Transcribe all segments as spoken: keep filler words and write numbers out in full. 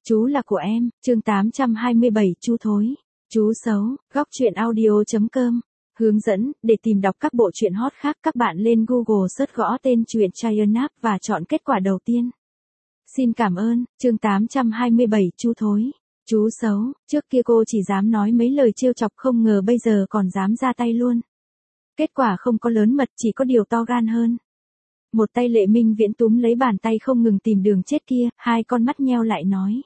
Chú là của em, chương tám trăm hai mươi bảy chú thối. Chú xấu, góc truyện audio chấm com. Hướng dẫn, để tìm đọc các bộ truyện hot khác các bạn lên Google search gõ tên truyện Chayonap và chọn kết quả đầu tiên. Xin cảm ơn, chương tám trăm hai mươi bảy chú thối. Chú xấu, trước kia cô chỉ dám nói mấy lời trêu chọc không ngờ bây giờ còn dám ra tay luôn. Kết quả không có lớn mật chỉ có điều to gan hơn. Một tay Lệ Minh Viễn túm lấy bàn tay không ngừng tìm đường chết kia, hai con mắt nheo lại nói.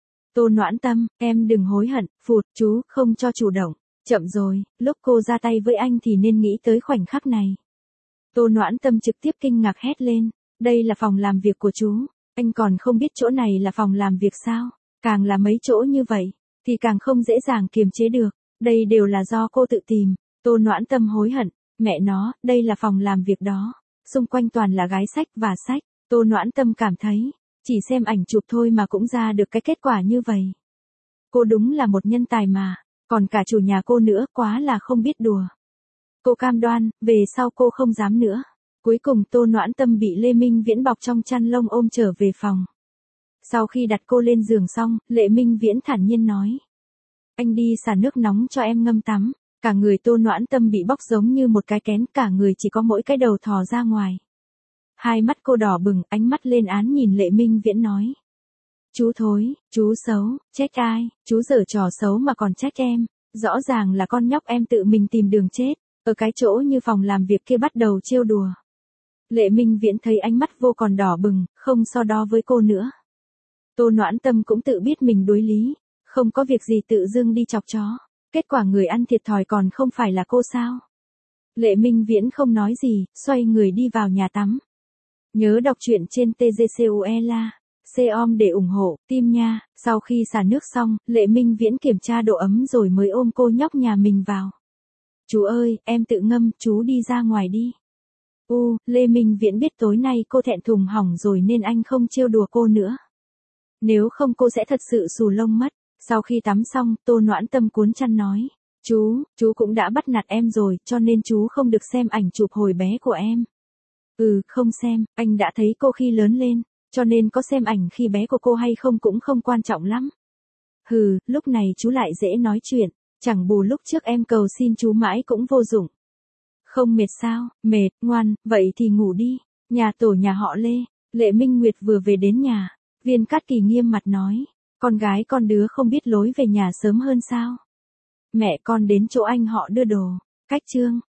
Tô Noãn Tâm, em đừng hối hận, phụt, chú, không cho chủ động. Chậm rồi, lúc cô ra tay với anh thì nên nghĩ tới khoảnh khắc này. Tô Noãn Tâm trực tiếp kinh ngạc hét lên, đây là phòng làm việc của chú, anh còn không biết chỗ này là phòng làm việc sao? Càng là mấy chỗ như vậy, thì càng không dễ dàng kiềm chế được, đây đều là do cô tự tìm. Tô Noãn Tâm hối hận, mẹ nó, đây là phòng làm việc đó, xung quanh toàn là gái sách và sách. Tô Noãn Tâm cảm thấy, chỉ xem ảnh chụp thôi mà cũng ra được cái kết quả như vậy. Cô đúng là một nhân tài mà, còn cả chủ nhà cô nữa, quá là không biết đùa. Cô cam đoan, về sau cô không dám nữa. Cuối cùng Tô Noãn Tâm bị Lê Minh Viễn bọc trong chăn lông ôm trở về phòng. Sau khi đặt cô lên giường xong, Lệ Minh Viễn thản nhiên nói. Anh đi xả nước nóng cho em ngâm tắm. Cả người Tô Noãn Tâm bị bóc giống như một cái kén, cả người chỉ có mỗi cái đầu thò ra ngoài. Hai mắt cô đỏ bừng, ánh mắt lên án nhìn Lệ Minh Viễn nói. Chú thối, chú xấu, trách ai, chú giở trò xấu mà còn trách em, rõ ràng là con nhóc em tự mình tìm đường chết, ở cái chỗ như phòng làm việc kia bắt đầu trêu đùa. Lệ Minh Viễn thấy ánh mắt vô còn đỏ bừng, không so đo với cô nữa. Tô Noãn Tâm cũng tự biết mình đối lý, không có việc gì tự dưng đi chọc chó, kết quả người ăn thiệt thòi còn không phải là cô sao. Lệ Minh Viễn không nói gì, xoay người đi vào nhà tắm. Nhớ đọc truyện trên tê giê xê u e la, com để ủng hộ, tim nha. Sau khi xả nước xong, Lệ Minh Viễn kiểm tra độ ấm rồi mới ôm cô nhóc nhà mình vào. Chú ơi, em tự ngâm, chú đi ra ngoài đi. U, Lê Minh Viễn biết tối nay cô thẹn thùng hỏng rồi nên anh không trêu đùa cô nữa. Nếu không cô sẽ thật sự xù lông mất. Sau khi tắm xong, Tô Noãn Tâm cuốn chăn nói. Chú, chú cũng đã bắt nạt em rồi, cho nên chú không được xem ảnh chụp hồi bé của em. Ừ, không xem, anh đã thấy cô khi lớn lên, cho nên có xem ảnh khi bé của cô hay không cũng không quan trọng lắm. Hừ, lúc này chú lại dễ nói chuyện, chẳng bù lúc trước em cầu xin chú mãi cũng vô dụng. Không mệt sao? Mệt, ngoan, vậy thì ngủ đi. Nhà tổ nhà họ Lê, Lệ Minh Nguyệt vừa về đến nhà, Viên Cát Kỳ nghiêm mặt nói, con gái con đứa không biết lối về nhà sớm hơn sao? Mẹ con đến chỗ anh họ đưa đồ. Cách chương